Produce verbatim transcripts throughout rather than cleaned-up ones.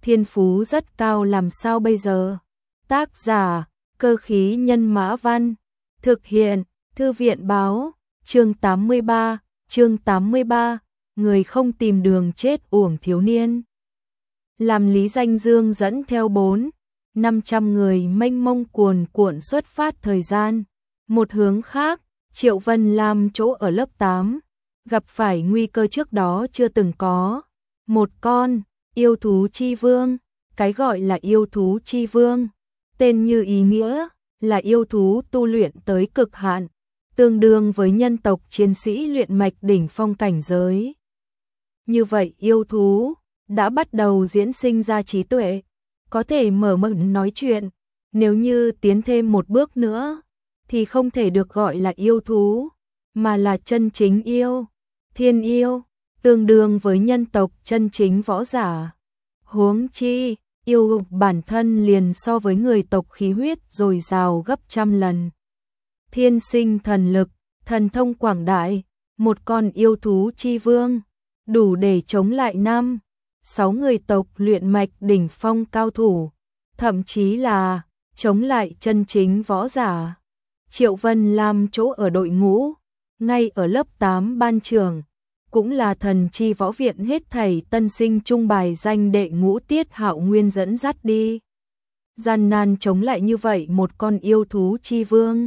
thiên phú rất cao làm sao bây giờ? Tác giả, Cơ khí nhân mã văn, thực hiện, Thư viện báo, chương tám mươi ba, chương tám mươi ba, người không tìm đường chết uổng thiếu niên. Làm Lý Danh Dương dẫn theo bốn, năm trăm người mênh mông cuồn cuộn xuất phát thời gian. Một hướng khác, Triệu Vân Lam chỗ ở lớp tám, gặp phải nguy cơ trước đó chưa từng có. Một con, yêu thú chi vương, cái gọi là yêu thú chi vương, tên như ý nghĩa, là yêu thú tu luyện tới cực hạn, tương đương với nhân tộc chiến sĩ luyện mạch đỉnh phong cảnh giới. Như vậy yêu thú đã bắt đầu diễn sinh ra trí tuệ, có thể mở miệng nói chuyện, nếu như tiến thêm một bước nữa, thì không thể được gọi là yêu thú, mà là chân chính yêu, thiên yêu, tương đương với nhân tộc chân chính võ giả. Huống chi, yêu bản thân liền so với người tộc khí huyết dồi dào gấp trăm lần. Thiên sinh thần lực, thần thông quảng đại, một con yêu thú chi vương, đủ để chống lại năm, sáu người tộc luyện mạch đỉnh phong cao thủ, thậm chí là chống lại chân chính võ giả. Triệu Vân Lam chỗ ở đội ngũ, ngay ở lớp tám ban trường, cũng là thần chi võ viện hết thảy tân sinh trung bài danh đệ ngũ Tiết Hạo Nguyên dẫn dắt đi. Gian nan chống lại như vậy một con yêu thú chi vương.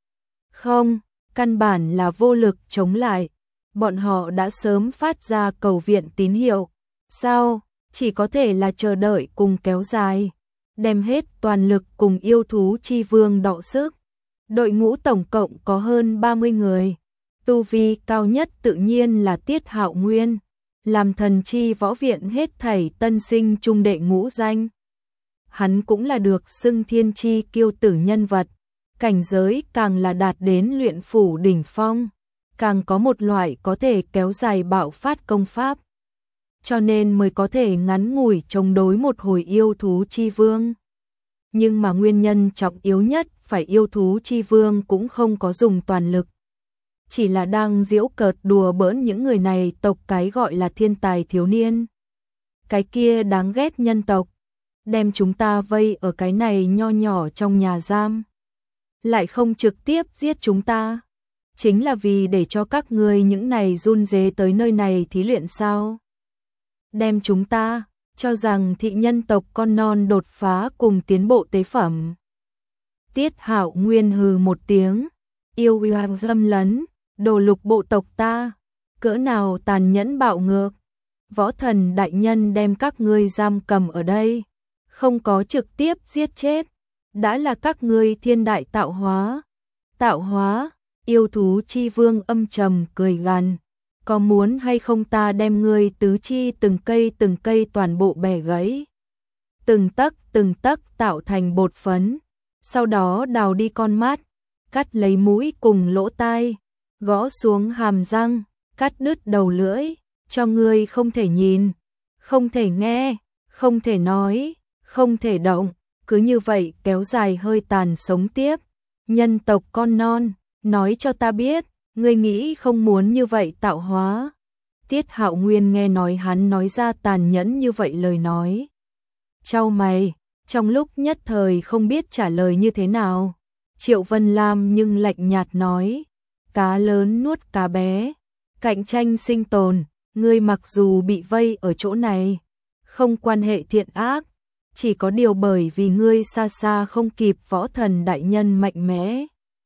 Không, căn bản là vô lực chống lại, bọn họ đã sớm phát ra cầu viện tín hiệu. Sao, chỉ có thể là chờ đợi cùng kéo dài, đem hết toàn lực cùng yêu thú chi vương đọ sức. Đội ngũ tổng cộng có hơn ba mươi người. Tu vi cao nhất tự nhiên là Tiết Hạo Nguyên, làm thần chi võ viện hết thảy tân sinh trung đệ ngũ danh. Hắn cũng là được xưng thiên chi kiêu tử nhân vật, cảnh giới càng là đạt đến luyện phủ đỉnh phong, càng có một loại có thể kéo dài bạo phát công pháp, cho nên mới có thể ngắn ngủi chống đối một hồi yêu thú chi vương. Nhưng mà nguyên nhân trọng yếu nhất phải yêu thú chi vương cũng không có dùng toàn lực, chỉ là đang giễu cợt đùa bỡn những người này tộc cái gọi là thiên tài thiếu niên. Cái kia đáng ghét nhân tộc, đem chúng ta vây ở cái này nho nhỏ trong nhà giam, lại không trực tiếp giết chúng ta, chính là vì để cho các ngươi những này run rế tới nơi này thí luyện sao? Đem chúng ta cho rằng thị nhân tộc con non đột phá cùng tiến bộ tế phẩm. Tiết Hạo Nguyên hừ một tiếng, yêu uy dâm lấn, đồ lục bộ tộc ta, cỡ nào tàn nhẫn bạo ngược. Võ thần đại nhân đem các ngươi giam cầm ở đây, không có trực tiếp giết chết, đã là các ngươi thiên đại tạo hóa. Tạo hóa, yêu thú chi vương âm trầm cười gằn, có muốn hay không ta đem ngươi tứ chi từng cây từng cây toàn bộ bẻ gãy, từng tấc từng tấc tạo thành bột phấn, sau đó đào đi con mắt, cắt lấy mũi cùng lỗ tai, gõ xuống hàm răng, cắt đứt đầu lưỡi, cho ngươi không thể nhìn, không thể nghe, không thể nói, không thể động, cứ như vậy kéo dài hơi tàn sống tiếp. Nhân tộc con non, nói cho ta biết, ngươi nghĩ không muốn như vậy tạo hóa. Tiết Hạo Nguyên nghe nói hắn nói ra tàn nhẫn như vậy lời nói, chau mày, trong lúc nhất thời không biết trả lời như thế nào. Triệu Vân Lam nhưng lạnh nhạt nói, cá lớn nuốt cá bé, cạnh tranh sinh tồn, ngươi mặc dù bị vây ở chỗ này, không quan hệ thiện ác, chỉ có điều bởi vì ngươi xa xa không kịp võ thần đại nhân mạnh mẽ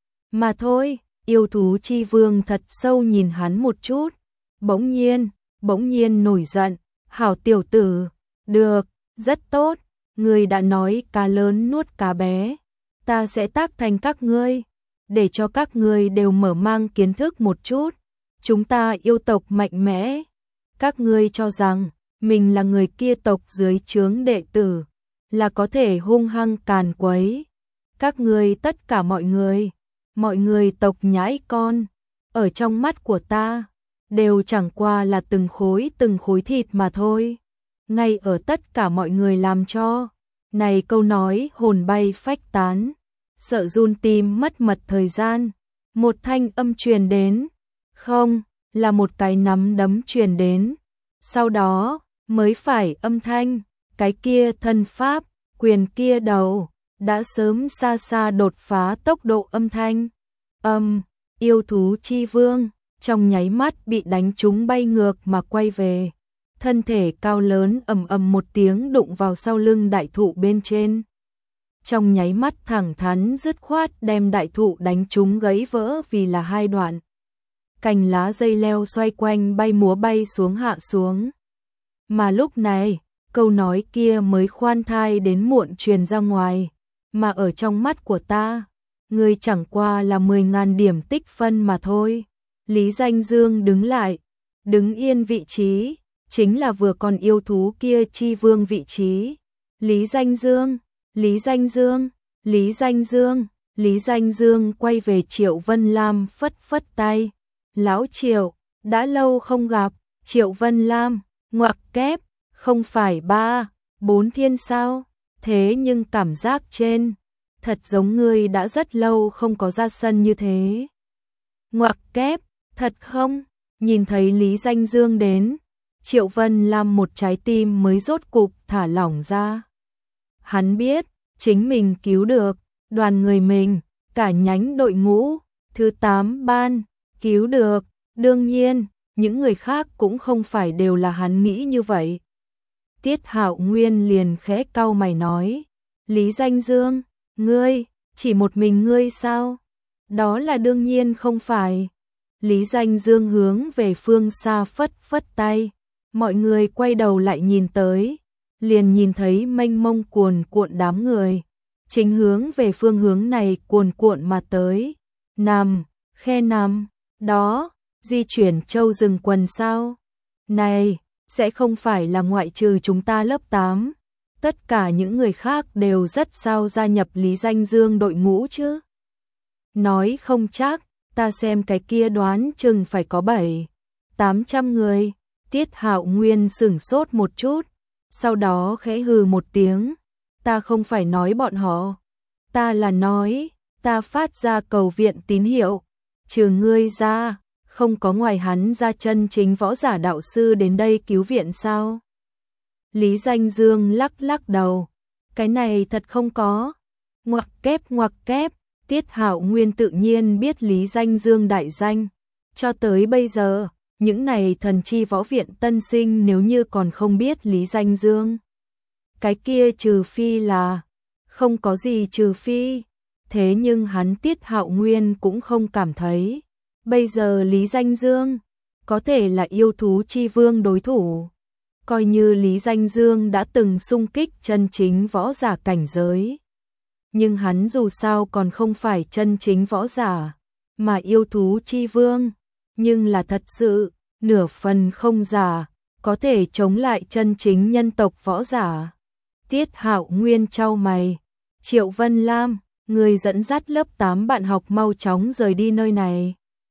mà thôi. Yêu thú chi vương thật sâu nhìn hắn một chút, bỗng nhiên, bỗng nhiên nổi giận, hảo tiểu tử, được, rất tốt, ngươi đã nói cá lớn nuốt cá bé, ta sẽ tác thành các ngươi, để cho các ngươi đều mở mang kiến thức một chút, chúng ta yêu tộc mạnh mẽ, các ngươi cho rằng mình là người kia tộc dưới trướng đệ tử, là có thể hung hăng càn quấy, các ngươi tất cả mọi người, mọi người tộc nhãi con, ở trong mắt của ta, đều chẳng qua là từng khối từng khối thịt mà thôi. Ngay ở tất cả mọi người làm cho, này câu nói hồn bay phách tán, sợ run tim mất mật thời gian, một thanh âm truyền đến, không, là một cái nắm đấm truyền đến, sau đó mới phải âm thanh, cái kia thân pháp, quyền kia đầu, đã sớm xa xa đột phá tốc độ âm thanh. Âm, yêu thú chi vương, trong nháy mắt bị đánh trúng bay ngược mà quay về. Thân thể cao lớn ầm ầm một tiếng đụng vào sau lưng đại thụ bên trên. Trong nháy mắt thẳng thắn dứt khoát đem đại thụ đánh trúng gãy vỡ vì là hai đoạn. Cành lá dây leo xoay quanh bay múa bay xuống hạ xuống. Mà lúc này, câu nói kia mới khoan thai đến muộn truyền ra ngoài. Mà ở trong mắt của ta, ngươi chẳng qua là mười ngàn điểm tích phân mà thôi. Lý Danh Dương đứng lại, đứng yên vị trí, chính là vừa còn yêu thú kia chi vương vị trí. Lý Danh Dương, Lý Danh Dương, Lý Danh Dương, Lý Danh Dương quay về Triệu Vân Lam phất phất tay. Lão Triệu, đã lâu không gặp. Triệu Vân Lam, ngoặc kép, không phải ba, bốn thiên sao? Thế nhưng cảm giác trên, thật giống ngươi đã rất lâu không có ra sân như thế. Ngoặc kép, thật không? Nhìn thấy Lý Danh Dương đến, Triệu Vân Lam một trái tim mới rốt cục thả lỏng ra. Hắn biết, chính mình cứu được, đoàn người mình, cả nhánh đội ngũ, thứ tám ban, cứu được, đương nhiên, những người khác cũng không phải đều là hắn nghĩ như vậy. Tiết Hạo Nguyên liền khẽ cau mày nói, Lý Danh Dương, ngươi, chỉ một mình ngươi sao? Đó là đương nhiên không phải. Lý Danh Dương hướng về phương xa phất phất tay, mọi người quay đầu lại nhìn tới, liền nhìn thấy mênh mông cuồn cuộn đám người, chính hướng về phương hướng này cuồn cuộn mà tới. Nằm, khe nằm, đó, di chuyển châu rừng quần sao? Này, sẽ không phải là ngoại trừ chúng ta lớp tám, tất cả những người khác đều rất sao gia nhập Lý Danh Dương đội ngũ chứ? Nói không chắc, ta xem cái kia đoán chừng phải có bảy, tám trăm người. Tiết Hạo Nguyên sửng sốt một chút, sau đó khẽ hừ một tiếng, ta không phải nói bọn họ, ta là nói, ta phát ra cầu viện tín hiệu, trừ ngươi ra, không có ngoài hắn ra chân chính võ giả đạo sư đến đây cứu viện sao? Lý Danh Dương lắc lắc đầu, cái này thật không có. Ngoặc kép ngoặc kép, Tiết Hạo Nguyên tự nhiên biết Lý Danh Dương đại danh, cho tới bây giờ, những này thần chi võ viện tân sinh nếu như còn không biết Lý Danh Dương. Cái kia trừ phi là, không có gì trừ phi, thế nhưng hắn Tiết Hạo Nguyên cũng không cảm thấy. Bây giờ Lý Danh Dương, có thể là yêu thú chi vương đối thủ. Coi như Lý Danh Dương đã từng xung kích chân chính võ giả cảnh giới. Nhưng hắn dù sao còn không phải chân chính võ giả, mà yêu thú chi vương. Nhưng là thật sự, nửa phần không giả, có thể chống lại chân chính nhân tộc võ giả. Tiết Hạo Nguyên chau mày, Triệu Vân Lam, người dẫn dắt lớp tám bạn học mau chóng rời đi nơi này.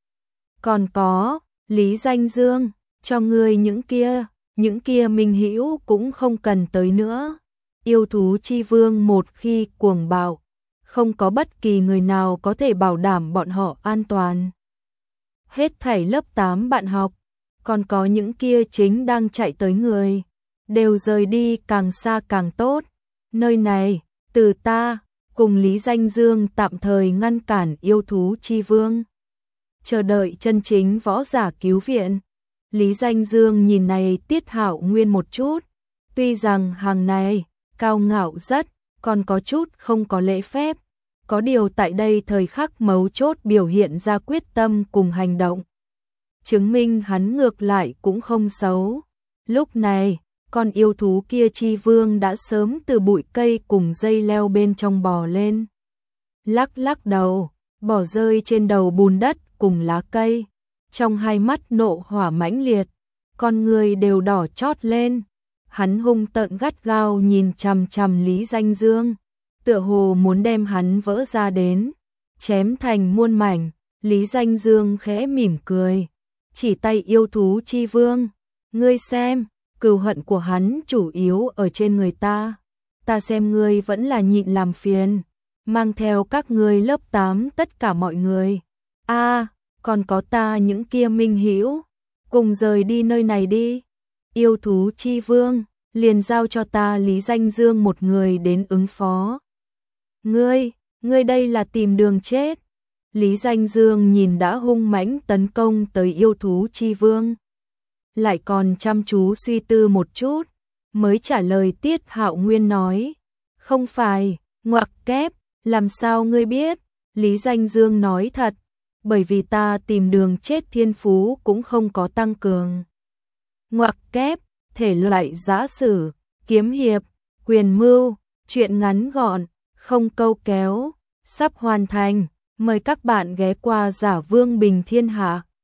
Còn có, Lý Danh Dương, cho người những kia, những kia minh hữu cũng không cần tới nữa. Yêu thú chi vương một khi cuồng bạo, không có bất kỳ người nào có thể bảo đảm bọn họ an toàn. Hết thảy lớp tám bạn học, còn có những kia chính đang chạy tới người, đều rời đi càng xa càng tốt. Nơi này, từ ta, cùng Lý Danh Dương tạm thời ngăn cản yêu thú chi vương. Chờ đợi chân chính võ giả cứu viện. Lý Danh Dương nhìn này Tiết Hạo Nguyên một chút, tuy rằng hàng này, cao ngạo rất, còn có chút không có lễ phép, có điều tại đây thời khắc mấu chốt biểu hiện ra quyết tâm cùng hành động. Chứng minh hắn ngược lại cũng không xấu. Lúc này, con yêu thú kia chi vương đã sớm từ bụi cây cùng dây leo bên trong bò lên. Lắc lắc đầu, bỏ rơi trên đầu bùn đất cùng lá cây. Trong hai mắt nộ hỏa mãnh liệt, con người đều đỏ chót lên. Hắn hung tợn gắt gao nhìn chằm chằm Lý Danh Dương, tựa hồ muốn đem hắn vỡ ra đến, chém thành muôn mảnh. Lý Danh Dương khẽ mỉm cười, chỉ tay yêu thú chi vương, ngươi xem, cừu hận của hắn chủ yếu ở trên người ta, ta xem ngươi vẫn là nhịn làm phiền, mang theo các ngươi lớp tám tất cả mọi người. A, à, còn có ta những kia minh hữu, cùng rời đi nơi này đi. Yêu thú chi vương, liền giao cho ta Lý Danh Dương một người đến ứng phó. Ngươi, ngươi đây là tìm đường chết. Lý Danh Dương nhìn đã hung mãnh tấn công tới yêu thú chi vương. Lại còn chăm chú suy tư một chút, mới trả lời Tiết Hạo Nguyên nói. Không phải, ngoặc kép, làm sao ngươi biết? Lý Danh Dương nói thật, bởi vì ta tìm đường chết thiên phú cũng không có tăng cường. Ngoặc kép, thể loại giã sử, kiếm hiệp, quyền mưu, truyện ngắn gọn, không câu kéo, sắp hoàn thành. Mời các bạn ghé qua Giả Vương Bình Thiên Hạ.